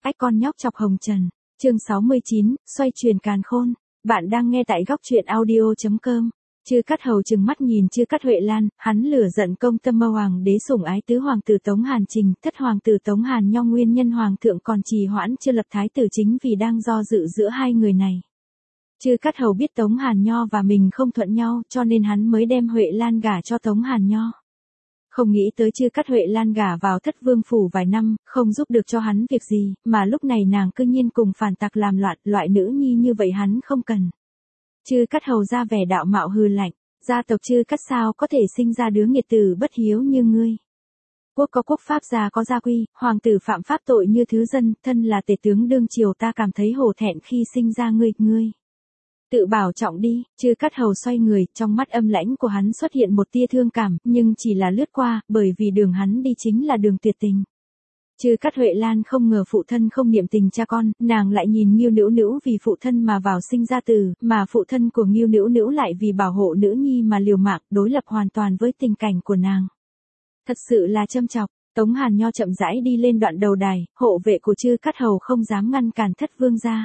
Ách con nhóc chọc hồng trần. Chương 69, xoay chuyển càn khôn. Bạn đang nghe tại góc truyện audio.com. Chư Cát Hầu trừng mắt nhìn Chư Cát Huệ Lan, hắn lửa giận công tâm mơ hoàng đế sủng ái tứ hoàng tử Tống Hàn Trình, thất hoàng tử Tống Hàn Nho nguyên nhân hoàng thượng còn trì hoãn chưa lập thái tử chính vì đang do dự giữa hai người này. Chư Cát Hầu biết Tống Hàn Nho và mình không thuận nhau, cho nên hắn mới đem Huệ Lan gả cho Tống Hàn Nho. Không nghĩ tới Chư Cát Huệ Lan gả vào Thất Vương phủ vài năm, không giúp được cho hắn việc gì, mà lúc này nàng cư nhiên cùng phản tặc làm loạn, loại nữ nhi như vậy hắn không cần. Chư Cát Hầu ra vẻ đạo mạo hừ lạnh, gia tộc Chư Cát sao có thể sinh ra đứa nghiệt tử bất hiếu như ngươi. Quốc có quốc pháp, gia có gia quy, hoàng tử phạm pháp tội như thứ dân, thân là tể tướng đương triều, ta cảm thấy hổ thẹn khi sinh ra ngươi. Tự bảo trọng đi. Chư Cát Hầu xoay người, trong mắt âm lãnh của hắn xuất hiện một tia thương cảm, nhưng chỉ là lướt qua, bởi vì đường hắn đi chính là đường tuyệt tình. Chư Cát Huệ Lan không ngờ phụ thân không niệm tình cha con, nàng lại nhìn Ngưu Nữu Nữu vì phụ thân mà vào sinh ra tử, mà phụ thân của Ngưu Nữu Nữu lại vì bảo hộ nữ nhi mà liều mạng, đối lập hoàn toàn với tình cảnh của nàng. Thật sự là châm chọc. Tống Hàn Nho chậm rãi đi lên đoạn đầu đài, hộ vệ của Chư Cát Hầu không dám ngăn cản Thất Vương gia.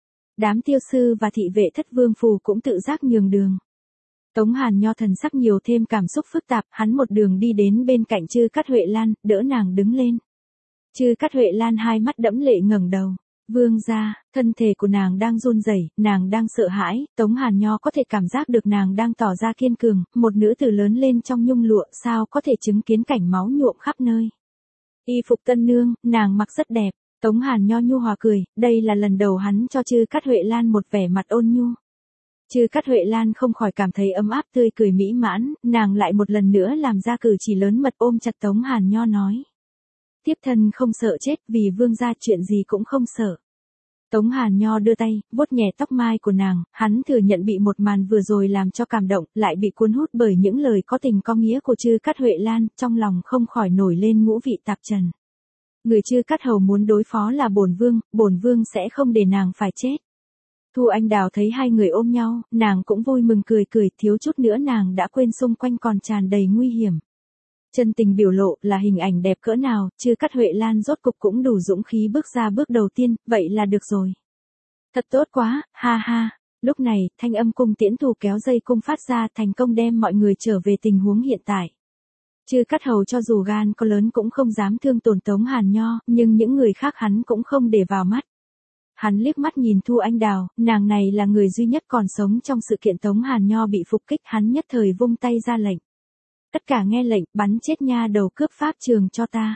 Đám tiêu sư và thị vệ Thất Vương phủ cũng tự giác nhường đường. Tống Hàn Nho thần sắc nhiều thêm cảm xúc phức tạp, hắn một đường đi đến bên cạnh Chư Cát Huệ Lan, đỡ nàng đứng lên. Chư Cát Huệ Lan hai mắt đẫm lệ ngẩng đầu. Vương gia, thân thể của nàng đang run rẩy, nàng đang sợ hãi, Tống Hàn Nho có thể cảm giác được nàng đang tỏ ra kiên cường, một nữ tử lớn lên trong nhung lụa, sao có thể chứng kiến cảnh máu nhuộm khắp nơi. Y phục tân nương, nàng mặc rất đẹp. Tống Hàn Nho nhu hòa cười, đây là lần đầu hắn cho Chư Cát Huệ Lan một vẻ mặt ôn nhu. Chư Cát Huệ Lan không khỏi cảm thấy ấm áp tươi cười mỹ mãn, nàng lại một lần nữa làm ra cử chỉ lớn mật ôm chặt Tống Hàn Nho nói. Tiếp thân không sợ chết, vì vương gia chuyện gì cũng không sợ. Tống Hàn Nho đưa tay, vuốt nhẹ tóc mai của nàng, hắn thừa nhận bị một màn vừa rồi làm cho cảm động, lại bị cuốn hút bởi những lời có tình có nghĩa của Chư Cát Huệ Lan, trong lòng không khỏi nổi lên ngũ vị tạp trần. Người Chư Cát Hầu muốn đối phó là bổn vương sẽ không để nàng phải chết. Thu Anh Đào thấy hai người ôm nhau, nàng cũng vui mừng cười, thiếu chút nữa nàng đã quên xung quanh còn tràn đầy nguy hiểm. Chân tình biểu lộ là hình ảnh đẹp cỡ nào, Chư Cát Huệ Lan rốt cục cũng đủ dũng khí bước ra bước đầu tiên, vậy là được rồi. Thật tốt quá, ha ha. Lúc này, thanh âm cung tiễn thủ kéo dây cung phát ra, thành công đem mọi người trở về tình huống hiện tại. Chư Cát Hầu cho dù gan có lớn cũng không dám thương tổn Tống Hàn Nho, nhưng những người khác hắn cũng không để vào mắt. Hắn liếc mắt nhìn Thu Anh Đào, nàng này là người duy nhất còn sống trong sự kiện Tống Hàn Nho bị phục kích, hắn nhất thời vung tay ra lệnh. Tất cả nghe lệnh, bắn chết nha đầu cướp pháp trường cho ta.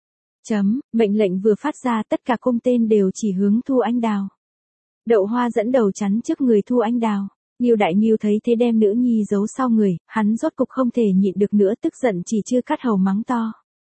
Mệnh lệnh vừa phát ra, tất cả cung tên đều chỉ hướng Thu Anh Đào. Đậu Hoa dẫn đầu chắn trước người Thu Anh Đào. Ngưu Đại Ngưu thấy thế đem nữ nhi giấu sau người, hắn rốt cục không thể nhịn được nữa, tức giận chỉ Chư Cát Hầu mắng to.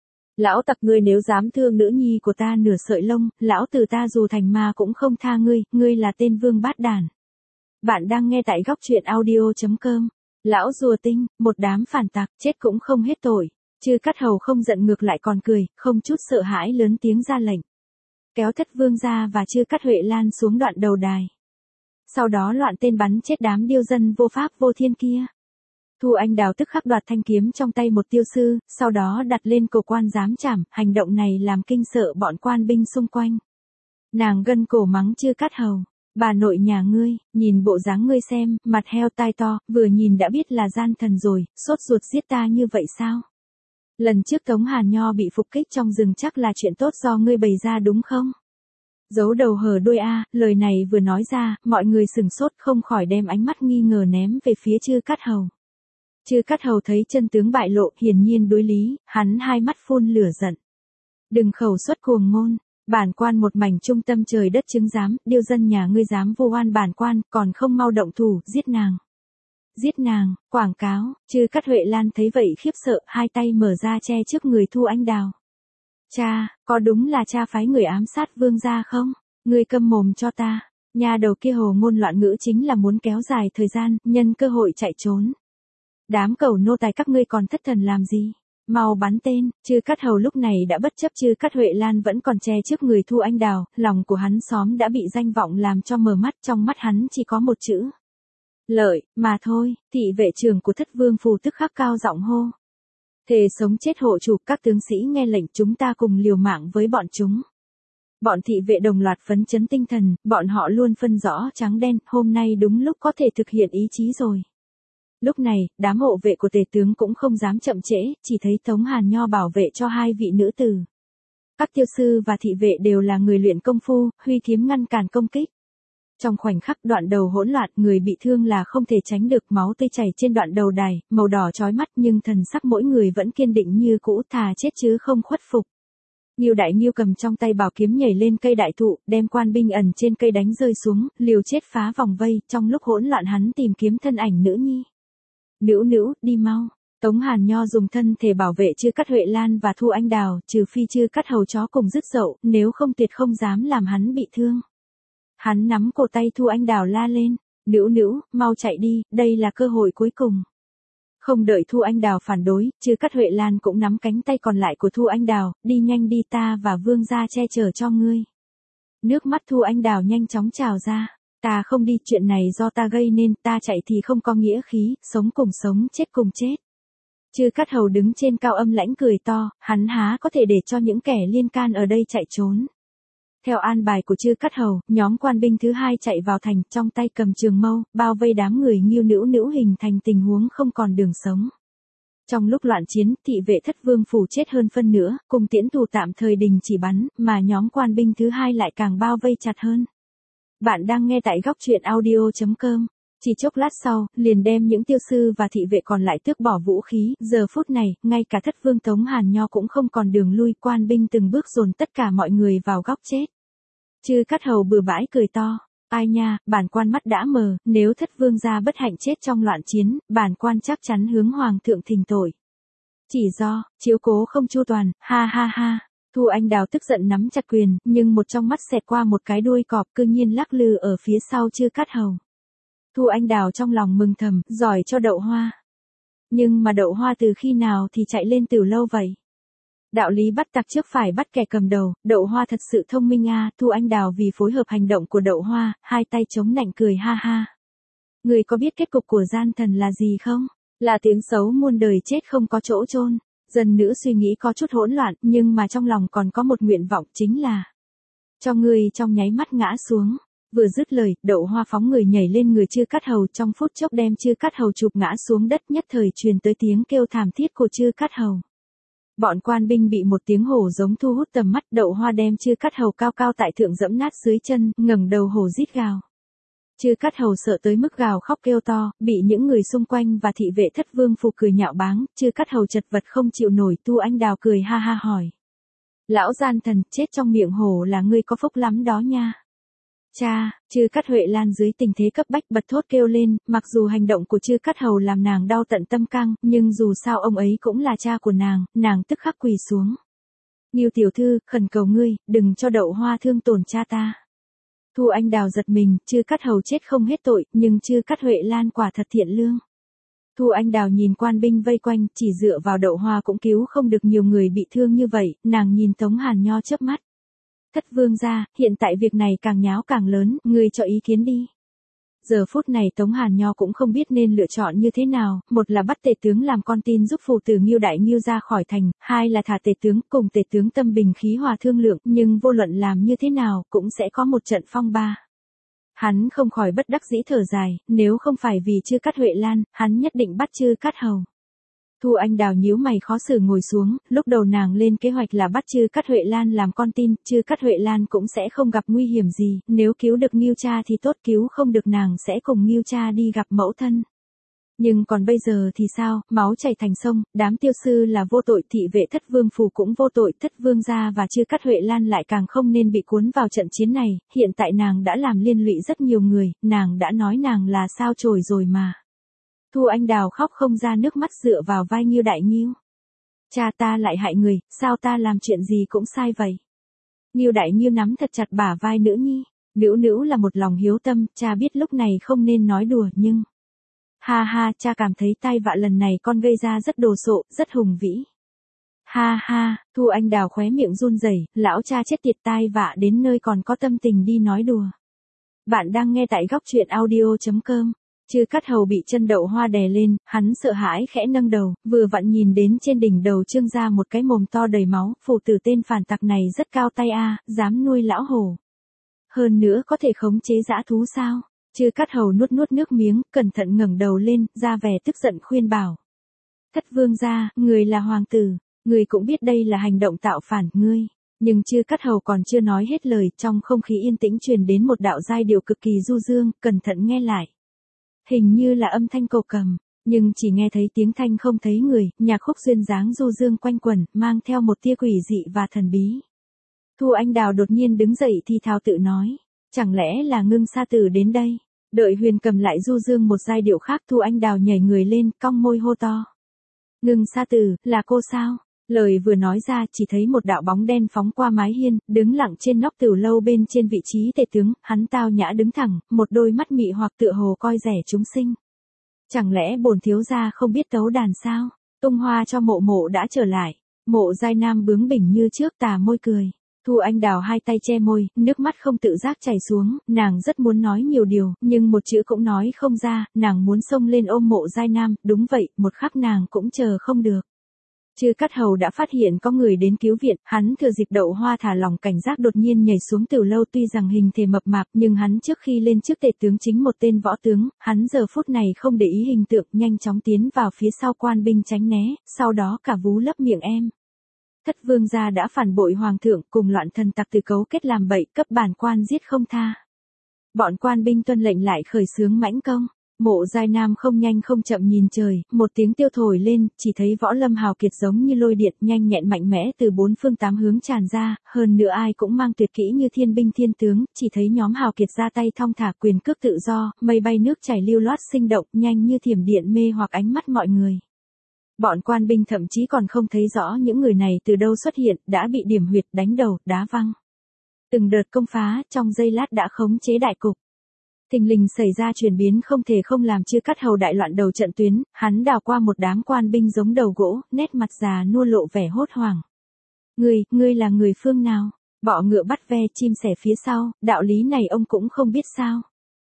Lão tặc, ngươi nếu dám thương nữ nhi của ta nửa sợi lông, lão tử ta dù thành ma cũng không tha ngươi là tên vương bát đản. Bạn đang nghe tại góc truyện audio.com. Lão rùa tinh, một đám phản tặc, chết cũng không hết tội. Chư Cát Hầu không giận ngược lại còn cười, không chút sợ hãi lớn tiếng ra lệnh. Kéo Thất Vương gia và Chư Cát Huệ Lan xuống đoạn đầu đài. Sau đó loạn tên bắn chết đám điêu dân vô pháp vô thiên kia. Thu Anh Đào tức khắc đoạt thanh kiếm trong tay một tiêu sư, sau đó đặt lên cổ quan giám trảm, hành động này làm kinh sợ bọn quan binh xung quanh. Nàng gân cổ mắng Chư Cát Hầu. Bà nội nhà ngươi, nhìn bộ dáng ngươi xem, mặt heo tai to, vừa nhìn đã biết là gian thần rồi, sốt ruột giết ta như vậy sao? Lần trước Tống Hàn Nho bị phục kích trong rừng chắc là chuyện tốt do ngươi bày ra đúng không? Giấu đầu hở đuôi a, lời này vừa nói ra, mọi người sửng sốt không khỏi đem ánh mắt nghi ngờ ném về phía Chư Cát Hầu. Chư Cát Hầu thấy chân tướng bại lộ, hiển nhiên đối lý, hắn hai mắt phun lửa giận. Đừng khẩu xuất cuồng ngôn. Bản quan một mảnh trung tâm trời đất chứng giám, điêu dân nhà ngươi dám vu oan bản quan, còn không mau động thủ, giết nàng. Giết nàng, quảng cáo. Chư Cát Huệ Lan thấy vậy khiếp sợ, hai tay mở ra che trước người Thu Anh Đào. Cha, có đúng là cha phái người ám sát vương gia không? Ngươi câm mồm cho ta. Nhà đầu kia hồ ngôn loạn ngữ chính là muốn kéo dài thời gian, nhân cơ hội chạy trốn. Đám cẩu nô tài các ngươi còn thất thần làm gì? Mau bắn tên. Chư Cát Hầu lúc này đã bất chấp Chư Cát Huệ Lan vẫn còn che trước người Thu Anh Đào, lòng của hắn xóm đã bị danh vọng làm cho mờ mắt, trong mắt hắn chỉ có một chữ. Lợi, mà thôi. Thị vệ trưởng của Thất Vương phủ tức khắc cao giọng hô. Thề sống chết hộ chủ, các tướng sĩ nghe lệnh, chúng ta cùng liều mạng với bọn chúng. Bọn thị vệ đồng loạt phấn chấn tinh thần, bọn họ luôn phân rõ trắng đen, hôm nay đúng lúc có thể thực hiện ý chí rồi. Lúc này, đám hộ vệ của tể tướng cũng không dám chậm trễ, chỉ thấy Tống Hàn Nho bảo vệ cho hai vị nữ tử. Các tiêu sư và thị vệ đều là người luyện công phu, huy kiếm ngăn cản công kích. Trong khoảnh khắc đoạn đầu hỗn loạn, người bị thương là không thể tránh được, máu tươi chảy trên đoạn đầu đài, màu đỏ chói mắt nhưng thần sắc mỗi người vẫn kiên định như cũ, thà chết chứ không khuất phục. Ngưu Đại Ngưu cầm trong tay bảo kiếm nhảy lên cây đại thụ, đem quan binh ẩn trên cây đánh rơi xuống, liều chết phá vòng vây, trong lúc hỗn loạn hắn tìm kiếm thân ảnh nữ nhi. Nữ nữ, đi mau. Tống Hàn Nho dùng thân thể bảo vệ Chư Cát Huệ Lan và Thu Anh Đào, trừ phi Chư Cát Hầu chó cùng dứt dậu, nếu không tuyệt không dám làm hắn bị thương. Hắn nắm cổ tay Thu Anh Đào la lên, nữ nữ, mau chạy đi, đây là cơ hội cuối cùng. Không đợi Thu Anh Đào phản đối, Chư Cát Huệ Lan cũng nắm cánh tay còn lại của Thu Anh Đào, đi nhanh đi, ta và Vương gia che chở cho ngươi. Nước mắt Thu Anh Đào nhanh chóng trào ra, ta không đi, chuyện này do ta gây nên, ta chạy thì không có nghĩa khí, sống cùng sống, chết cùng chết. Chư Cát Hầu đứng trên cao âm lãnh cười to, hắn há có thể để cho những kẻ liên can ở đây chạy trốn. Theo an bài của Chư Cát Hầu, nhóm quan binh thứ hai chạy vào thành, trong tay cầm trường mâu, bao vây đám người Ngưu nữ nữ, hình thành tình huống không còn đường sống. Trong lúc loạn chiến, thị vệ Thất Vương phủ chết hơn phân nửa, cùng tiễn tù tạm thời đình chỉ bắn, mà nhóm quan binh thứ hai lại càng bao vây chặt hơn. Bạn đang nghe tại góc truyện audio.com. Chỉ chốc lát sau, liền đem những tiêu sư và thị vệ còn lại tước bỏ vũ khí, giờ phút này, ngay cả Thất Vương Tống Hàn Nho cũng không còn đường lui, quan binh từng bước dồn tất cả mọi người vào góc chết. Chư Cát Hầu bừa bãi cười to, ai nha, bản quan mắt đã mờ, nếu Thất Vương gia bất hạnh chết trong loạn chiến, bản quan chắc chắn hướng hoàng thượng thỉnh tội. Chỉ do, chiếu cố không chu toàn, ha ha ha. Thu Anh Đào tức giận nắm chặt quyền, nhưng một trong mắt xẹt qua một cái đuôi cọp, cư nhiên lắc lư ở phía sau Chư Cát Hầu. Thu Anh Đào trong lòng mừng thầm, giỏi cho Đậu Hoa. Nhưng mà Đậu Hoa từ khi nào thì chạy lên từ lâu vậy? Đạo lý bắt tặc trước phải bắt kẻ cầm đầu, Đậu Hoa thật sự thông minh à, Thu Anh Đào vì phối hợp hành động của Đậu Hoa, hai tay chống nạnh cười ha ha. Người có biết kết cục của gian thần là gì không? Là tiếng xấu muôn đời chết không có chỗ chôn. Dân nữ suy nghĩ có chút hỗn loạn, nhưng mà trong lòng còn có một nguyện vọng, chính là cho người trong nháy mắt ngã xuống. Vừa dứt lời, Đậu Hoa phóng người nhảy lên người Chư Cát Hầu, trong phút chốc đem Chư Cát Hầu chụp ngã xuống đất, nhất thời truyền tới tiếng kêu thảm thiết của Chư Cát Hầu. Bọn quan binh bị một tiếng hổ giống thu hút tầm mắt, Đậu Hoa đem Chư Cát Hầu cao cao tại thượng dẫm nát dưới chân, ngẩng đầu hổ rít gào. Chư Cát Hầu sợ tới mức gào khóc kêu to, bị những người xung quanh và thị vệ Thất Vương phủ cười nhạo báng, Chư Cát Hầu chật vật không chịu nổi. Thu Anh Đào cười ha ha hỏi: Lão gian thần, chết trong miệng hổ là ngươi có phúc lắm đó nha. Cha, Chư Cát Huệ Lan dưới tình thế cấp bách bật thốt kêu lên, mặc dù hành động của Chư Cát Hầu làm nàng đau tận tâm căng, nhưng dù sao ông ấy cũng là cha của nàng tức khắc quỳ xuống. Ngưu tiểu thư, khẩn cầu ngươi, đừng cho Đậu Hoa thương tổn cha ta. Thu Anh Đào giật mình, Chư Cát Hầu chết không hết tội, nhưng Chư Cát Huệ Lan quả thật thiện lương. Thu Anh Đào nhìn quan binh vây quanh, chỉ dựa vào Đậu Hoa cũng cứu không được nhiều người bị thương như vậy, nàng nhìn Tống Hàn Nho chớp mắt. Thất Vương gia, hiện tại việc này càng nháo càng lớn, ngươi cho ý kiến đi. Giờ phút này Tống Hàn Nho cũng không biết nên lựa chọn như thế nào, một là bắt tể tướng làm con tin giúp phù tử Ngưu Đại Ngưu ra khỏi thành, hai là thả tể tướng, cùng tể tướng tâm bình khí hòa thương lượng, nhưng vô luận làm như thế nào, cũng sẽ có một trận phong ba. Hắn không khỏi bất đắc dĩ thở dài, nếu không phải vì Chư Cát Huệ Lan, hắn nhất định bắt Chư Cát Hầu. Thu Anh Đào nhíu mày khó xử ngồi xuống, lúc đầu nàng lên kế hoạch là bắt Chư Cát Huệ Lan làm con tin, Chư Cát Huệ Lan cũng sẽ không gặp nguy hiểm gì, nếu cứu được Ngưu cha thì tốt, cứu không được nàng sẽ cùng Ngưu cha đi gặp mẫu thân. Nhưng còn bây giờ thì sao, máu chảy thành sông, đám tiêu sư là vô tội, thị vệ Thất Vương phủ cũng vô tội, Thất Vương gia và Chư Cát Huệ Lan lại càng không nên bị cuốn vào trận chiến này, hiện tại nàng đã làm liên lụy rất nhiều người, nàng đã nói nàng là sao chổi rồi mà. Thu Anh Đào khóc không ra nước mắt dựa vào vai Ngưu Đại Ngưu. Cha ta lại hại người, sao ta làm chuyện gì cũng sai vậy? Ngưu Đại Ngưu nắm thật chặt bả vai nữ nhi, nữ nữ là một lòng hiếu tâm, cha biết lúc này không nên nói đùa nhưng... Ha ha, cha cảm thấy tai vạ lần này con gây ra rất đồ sộ, rất hùng vĩ. Ha ha, Thu Anh Đào khóe miệng run rẩy, lão cha chết tiệt, tai vạ đến nơi còn có tâm tình đi nói đùa. Bạn đang nghe tại góc truyện audio.com. Chư Cát Hầu bị chân đậu hoa đè lên, hắn sợ hãi khẽ nâng đầu, vừa vặn nhìn đến trên đỉnh đầu Trương gia một cái mồm to đầy máu, phụ tử tên phản tặc này rất cao tay a, dám nuôi lão hổ. Hơn nữa có thể khống chế dã thú sao? Chư Cát Hầu nuốt nuốt nước miếng, cẩn thận ngẩng đầu lên, ra vẻ tức giận khuyên bảo. Thất vương gia, người là hoàng tử, người cũng biết đây là hành động tạo phản, ngươi. Nhưng Chư Cát Hầu còn chưa nói hết lời, trong không khí yên tĩnh truyền đến một đạo giai điệu cực kỳ du dương, cẩn thận nghe lại. Hình như là âm thanh cổ cầm, nhưng chỉ nghe thấy tiếng thanh không thấy người, nhạc khúc duyên dáng du dương quanh quẩn, mang theo một tia quỷ dị và thần bí. Thu Anh Đào đột nhiên đứng dậy thì thào tự nói, chẳng lẽ là Ngưng Sa Tử đến đây? Đợi Huyền Cầm lại du dương một giai điệu khác, Thu Anh Đào nhảy người lên, cong môi hô to. Ngưng Sa Tử, là cô sao? Lời vừa nói ra chỉ thấy một đạo bóng đen phóng qua mái hiên, đứng lặng trên nóc tửu lâu bên trên vị trí tể tướng, hắn tao nhã đứng thẳng, một đôi mắt mị hoặc tựa hồ coi rẻ chúng sinh. Chẳng lẽ bổn thiếu gia không biết tấu đàn sao? Tung hoa cho mộ mộ đã trở lại. Mộ Giai Nam bướng bỉnh như trước, tà môi cười. Thu Anh Đào hai tay che môi, nước mắt không tự giác chảy xuống, nàng rất muốn nói nhiều điều, nhưng một chữ cũng nói không ra, nàng muốn xông lên ôm Mộ Giai Nam, đúng vậy, một khắc nàng cũng chờ không được. Chư Cát Hầu đã phát hiện có người đến cứu viện, hắn thừa dịp đậu hoa thả lòng cảnh giác đột nhiên nhảy xuống tửu lâu, tuy rằng hình thể mập mạp nhưng hắn trước khi lên trước tể tướng chính một tên võ tướng, hắn giờ phút này không để ý hình tượng, nhanh chóng tiến vào phía sau quan binh tránh né, sau đó cả vú lấp miệng em. Thất vương gia đã phản bội hoàng thượng, cùng loạn thần tặc từ cấu kết làm bậy, cấp bản quan giết không tha. Bọn quan binh tuân lệnh lại khởi xướng mãnh công. Mộ Giai Nam không nhanh không chậm nhìn trời, một tiếng tiêu thổi lên, chỉ thấy võ lâm hào kiệt giống như lôi điện nhanh nhẹn mạnh mẽ từ bốn phương tám hướng tràn ra, hơn nữa ai cũng mang tuyệt kỹ như thiên binh thiên tướng, chỉ thấy nhóm hào kiệt ra tay thong thả, quyền cước tự do, mây bay nước chảy lưu loát sinh động, nhanh như thiểm điện mê hoặc ánh mắt mọi người. Bọn quan binh thậm chí còn không thấy rõ những người này từ đâu xuất hiện, đã bị điểm huyệt, đánh đầu, đá văng. Từng đợt công phá, trong giây lát đã khống chế đại cục. Thình lình xảy ra chuyển biến không thể không làm Chư Cát Hầu đại loạn đầu trận tuyến, hắn đào qua một đám quan binh giống đầu gỗ, nét mặt già nua lộ vẻ hốt hoảng. Ngươi là người phương nào? Bọ ngựa bắt ve chim sẻ phía sau, đạo lý này ông cũng không biết sao?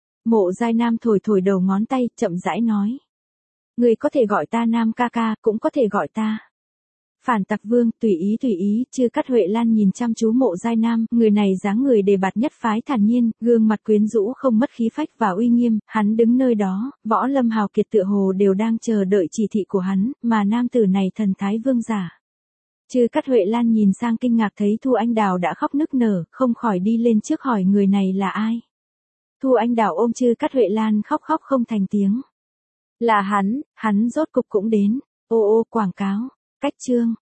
Mộ Giai Nam thổi thổi đầu ngón tay, chậm rãi nói. Ngươi có thể gọi ta Nam ca ca, cũng có thể gọi ta Phản Tặc Vương, tùy ý. Chư Cát Huệ Lan nhìn chăm chú Mộ Giai Nam, người này dáng người đề bạt nhất phái, thản nhiên, gương mặt quyến rũ không mất khí phách và uy nghiêm, hắn đứng nơi đó, võ lâm hào kiệt tựa hồ đều đang chờ đợi chỉ thị của hắn, mà nam tử này thần thái vương giả. Chư Cát Huệ Lan nhìn sang kinh ngạc thấy Thu Anh Đào đã khóc nức nở, không khỏi đi lên trước hỏi người này là ai. Thu Anh Đào ôm Chư Cát Huệ Lan khóc không thành tiếng. Là hắn rốt cục cũng đến. Ô quảng cáo. Cách chương